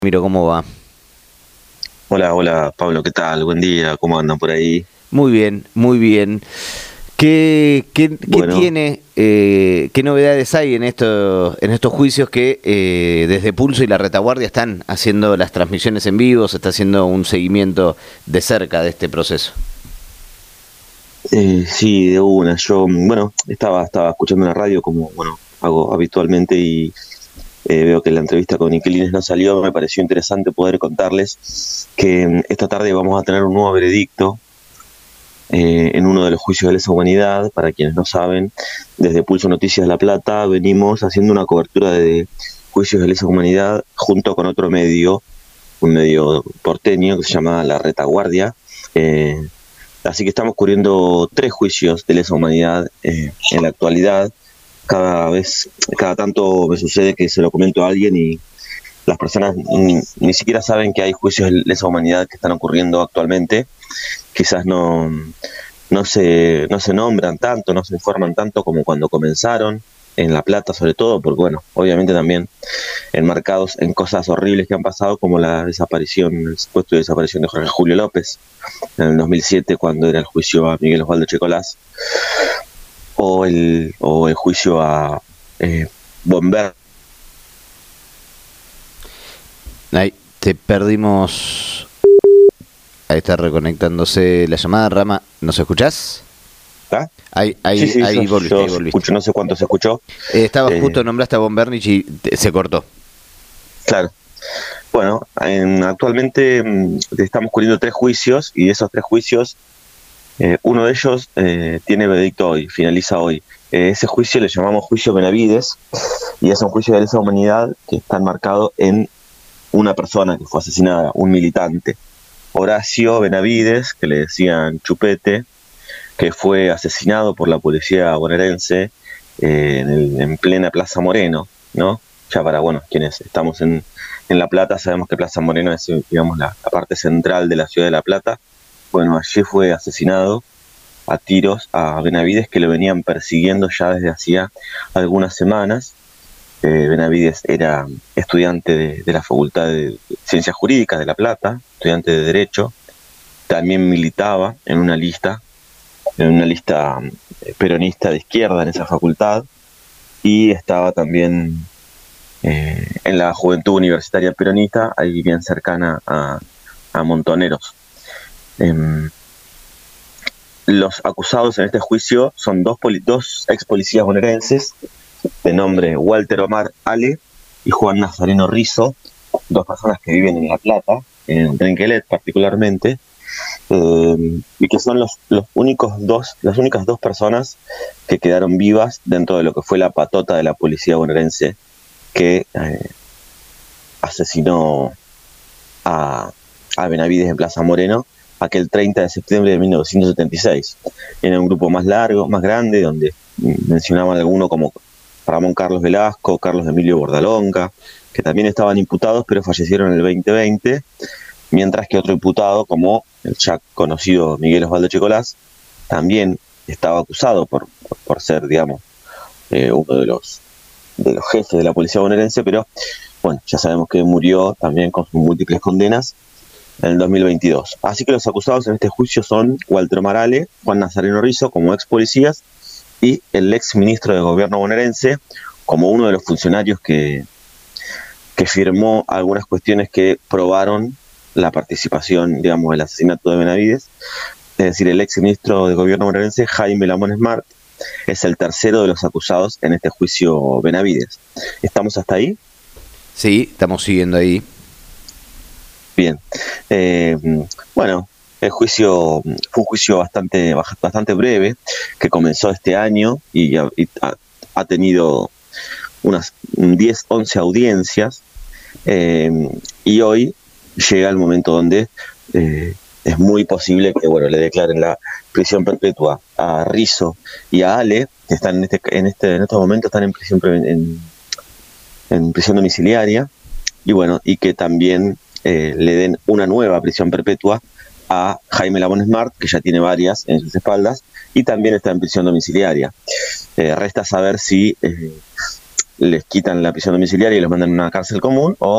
Miro cómo va. Hola, hola Pablo, ¿qué tal? Buen día, ¿cómo andan por ahí? Muy bien, muy bien. ¿Qué Bueno, tiene, qué novedades hay en estos juicios que desde Pulso y la Retaguardia están haciendo las transmisiones en vivo, se está haciendo un seguimiento de cerca de este proceso? sí, de una. Yo, bueno, estaba escuchando la radio como, bueno, hago habitualmente y veo que la entrevista con Inquilines no salió. Me pareció interesante poder contarles que esta tarde vamos a tener un nuevo veredicto en uno de los juicios de lesa humanidad. Para quienes no saben, desde Pulso Noticias de La Plata venimos haciendo una cobertura de juicios de lesa humanidad junto con otro medio, un medio porteño que se llama La Retaguardia. Eh, Así que estamos cubriendo 3 juicios de lesa humanidad en la actualidad. Cada tanto me sucede que se lo comento a alguien y las personas ni siquiera saben que hay juicios de lesa humanidad que están ocurriendo actualmente. Quizás no se nombran tanto, no se informan tanto como cuando comenzaron, en La Plata sobre todo, porque bueno, obviamente también enmarcados en cosas horribles que han pasado, como la desaparición, el supuesto de desaparición de Jorge Julio López en el 2007, cuando era el juicio a Miguel Osvaldo Checolás, o el juicio a Bomber. Ahí, te perdimos. Ahí está reconectándose la llamada, Rama. ¿Nos escuchás? ¿Ah? Ahí, Sí, ahí, sí, ahí volviste, yo ahí volviste. escucho, no sé cuánto se escuchó. Estaba Eh, justo, nombraste a Bombernich y se cortó. claro. Bueno, actualmente estamos cubriendo 3 juicios y de esos 3 juicios, uno de ellos tiene veredicto hoy, finaliza hoy. Ese juicio le llamamos juicio Benavides y es un juicio de lesa humanidad que está enmarcado en una persona que fue asesinada, un militante, Horacio Benavides, que le decían Chupete, que fue asesinado por la policía bonaerense en plena Plaza Moreno, ¿no? Ya para, bueno, quienes estamos en La Plata sabemos que Plaza Moreno es, digamos, la parte central de la ciudad de La Plata. Bueno, allí fue asesinado a tiros a Benavides, que lo venían persiguiendo ya desde hacía algunas semanas. Benavides era estudiante de la Facultad de Ciencias Jurídicas de La Plata, estudiante de Derecho, también militaba en una lista peronista de izquierda en esa facultad, y estaba también en la Juventud Universitaria Peronista, ahí bien cercana a Montoneros. Eh, los acusados en este juicio son dos ex policías bonaerenses de nombre Walter Omar Ale y Juan Nazareno Rizo, 2 personas que viven en La Plata, en Trenquelet particularmente, y que son las únicas 2 personas que quedaron vivas dentro de lo que fue la patota de la policía bonaerense que asesinó a Benavides en Plaza Moreno aquel 30 de septiembre de 1976. Era un grupo más largo, más grande, donde mencionaban algunos como Ramón Carlos Velasco, Carlos Emilio Bordalonga, que también estaban imputados, pero fallecieron en el 2020, mientras que otro imputado, como el ya conocido Miguel Osvaldo Checolás, también estaba acusado por ser, digamos, uno de los jefes de la policía bonaerense, pero bueno, ya sabemos que murió también con sus múltiples condenas en el 2022. Así que los acusados en este juicio son Walter Marale, Juan Nazareno Rizo como ex policías y el ex ministro de gobierno bonaerense como uno de los funcionarios que firmó algunas cuestiones que probaron la participación, digamos, del asesinato de Benavides. Es decir, el ex ministro de gobierno bonaerense, Jaime Lamón Smart, es el tercero de los acusados en este juicio Benavides. ¿Estamos hasta ahí? Sí, estamos siguiendo ahí. Bien. Eh, bueno, el juicio fue un juicio bastante breve, que comenzó este año y ha tenido unas 10, 11 audiencias, y hoy llega el momento donde es muy posible que, bueno, le declaren la prisión perpetua a Rizo y a Ale, que están en estos momentos están en prisión domiciliaria, y bueno, y que también le den una nueva prisión perpetua a Jaime Lamón Smart, que ya tiene varias en sus espaldas, y también está en prisión domiciliaria. Resta saber si les quitan la prisión domiciliaria y los mandan a una cárcel común, o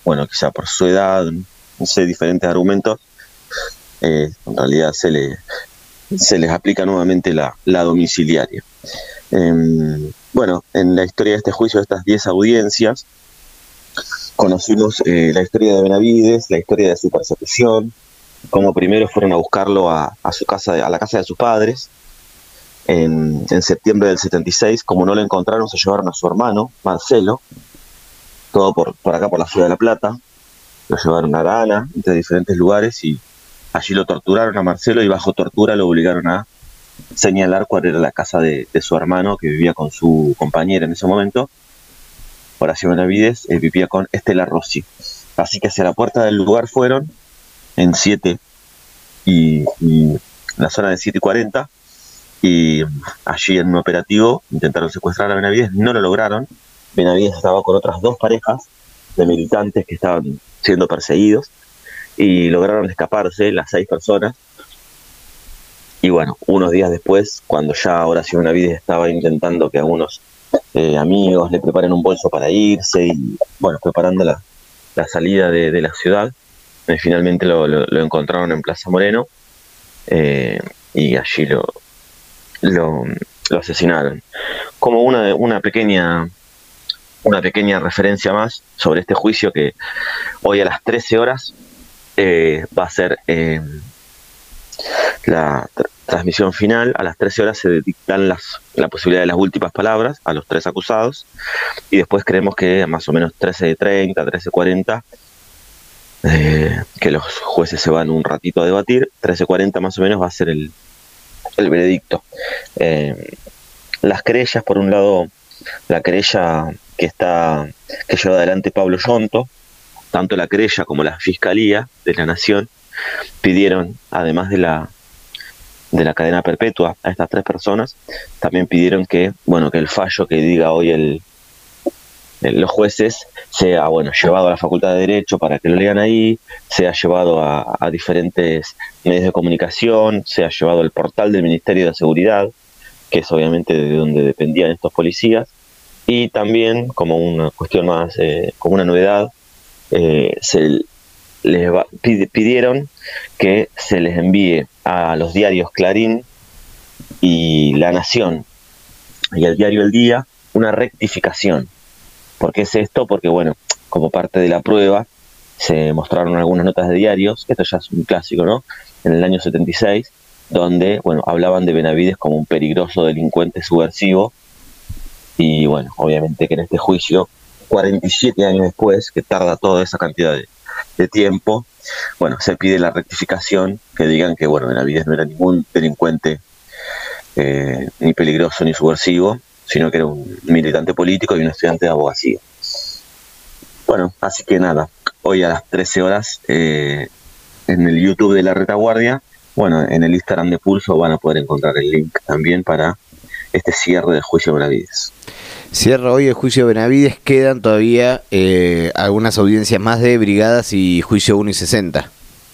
bueno, quizá por su edad, no sé, diferentes argumentos, en realidad se les aplica nuevamente la domiciliaria. Bueno, en la historia de este juicio, de estas 10 audiencias, conocimos la historia de Benavides, la historia de su persecución, cómo primero fueron a buscarlo a su casa, a la casa de sus padres. En septiembre del 76, como no lo encontraron, se llevaron a su hermano, Marcelo, todo por acá, por la ciudad de La Plata. Lo llevaron a Arana, entre diferentes lugares, y allí lo torturaron a Marcelo, y bajo tortura lo obligaron a señalar cuál era la casa de su hermano, que vivía con su compañera en ese momento. Horacio Benavides vivía con Estela Rossi. Así que hacia la puerta del lugar fueron, en 7 y la zona de 7:40, y allí en un operativo intentaron secuestrar a Benavides, no lo lograron. Benavides estaba con otras 2 parejas de militantes que estaban siendo perseguidos, y lograron escaparse las 6 personas. Y bueno, unos días después, cuando ya Horacio Benavides estaba intentando que algunos amigos le preparen un bolso para irse, y bueno, preparando la salida de la ciudad, finalmente lo encontraron en Plaza Moreno, y allí lo asesinaron. Como una pequeña referencia más sobre este juicio, que hoy a las 13 horas va a ser la transmisión final. A las 13 horas se dictan la posibilidad de las últimas palabras a los 3 acusados, y después creemos que más o menos 13:30, 13:40, que los jueces se van un ratito a debatir. 13:40 más o menos va a ser el veredicto. Las querellas, por un lado, la querella que lleva adelante Pablo Yonto, tanto la querella como la Fiscalía de la Nación pidieron, además de la cadena perpetua a estas 3 personas, también pidieron que el fallo que diga hoy los jueces sea llevado a la Facultad de Derecho para que lo lean ahí, sea llevado a diferentes medios de comunicación, sea llevado al portal del Ministerio de Seguridad, que es obviamente de donde dependían estos policías. Y también, como una cuestión más, como una novedad, pidieron que se les envíe a los diarios Clarín y La Nación y al diario El Día una rectificación. ¿Por qué es esto? Porque, como parte de la prueba, se mostraron algunas notas de diarios, esto ya es un clásico, ¿no?, en el año 76, donde, hablaban de Benavides como un peligroso delincuente subversivo. Y, obviamente que en este juicio, 47 años después, que tarda toda esa cantidad de tiempo, se pide la rectificación, que digan que, Benavides no era ningún delincuente ni peligroso ni subversivo, sino que era un militante político y un estudiante de abogacía. Así que nada, hoy a las 13 horas en el YouTube de La Retaguardia, en el Instagram de Pulso van a poder encontrar el link también para este cierre del juicio de Benavides. Cierra hoy el juicio de Benavides, quedan todavía algunas audiencias más de brigadas y juicio 1 y 60.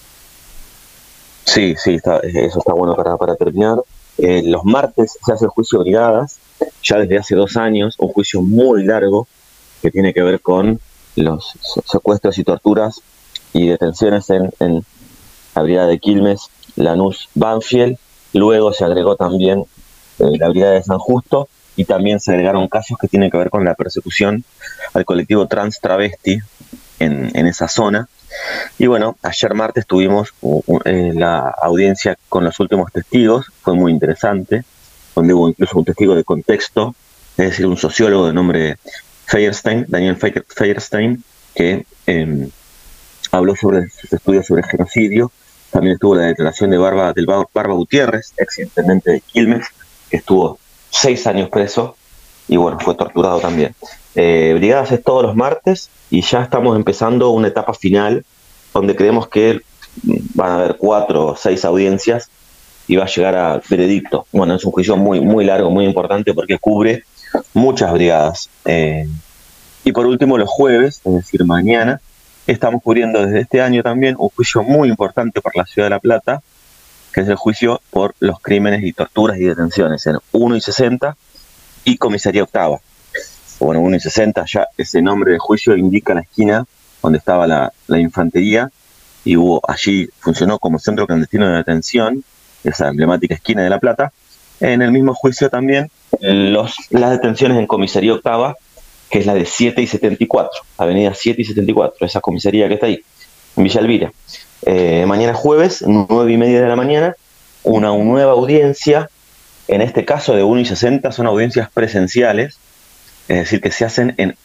Sí, eso está bueno para terminar. Los martes se hace el juicio de brigadas, ya desde hace 2 años, un juicio muy largo que tiene que ver con los secuestros y torturas y detenciones en la brigada de Quilmes, Lanús, Banfield. Luego se agregó también la brigada de San Justo, y también se agregaron casos que tienen que ver con la persecución al colectivo trans travesti en esa zona. Y ayer martes tuvimos la audiencia con los últimos testigos, fue muy interesante, donde hubo incluso un testigo de contexto, es decir, un sociólogo de nombre Feierstein, Daniel Feierstein, que habló sobre sus estudios sobre genocidio. También estuvo la declaración de Barba Gutiérrez, exintendente de Quilmes, que estuvo 6 años preso y fue torturado también. Brigadas es todos los martes, y ya estamos empezando una etapa final donde creemos que van a haber 4 o 6 audiencias y va a llegar al veredicto. Es un juicio muy, muy largo, muy importante, porque cubre muchas brigadas. Y por último, los jueves, es decir, mañana, estamos cubriendo desde este año también un juicio muy importante para la ciudad de La Plata, que es el juicio por los crímenes y torturas y detenciones en 1 y 60 y Comisaría Octava. 1 y 60, ya ese nombre de juicio indica la esquina donde estaba la infantería, y allí funcionó como centro clandestino de detención, esa emblemática esquina de La Plata. En el mismo juicio también las detenciones en comisaría octava, que es la de 7 y 74, avenida 7 y 74, esa comisaría que está ahí, en Villa Elvira. Mañana jueves, 9:30 de la mañana, una nueva audiencia, en este caso de 1:60, son audiencias presenciales, es decir, que se hacen en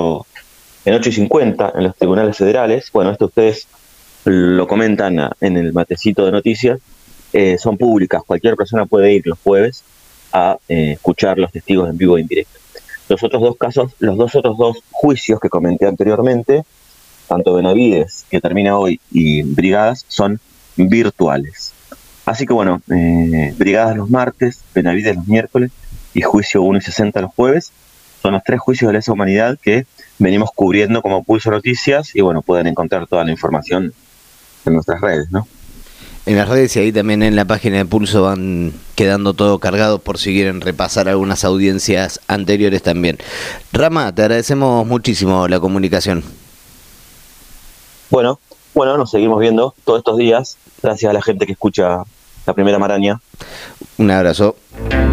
8:50 en los tribunales federales. Bueno, esto ustedes lo comentan en el matecito de noticias, son públicas, cualquier persona puede ir los jueves a escuchar los testigos en vivo e indirecto. Los otros dos juicios que comenté anteriormente, tanto Benavides, que termina hoy, y Brigadas, son virtuales. Así que bueno, Brigadas los martes, Benavides los miércoles y juicio 1:60 los jueves. Son los 3 juicios de lesa humanidad que venimos cubriendo como Pulso Noticias, y bueno, pueden encontrar toda la información en nuestras redes, ¿no? En las redes y ahí también en la página de Pulso van quedando todo cargado por si quieren repasar algunas audiencias anteriores también. Rama, te agradecemos muchísimo la comunicación. Bueno, nos seguimos viendo todos estos días. Gracias a la gente que escucha La Primera Maraña. Un abrazo.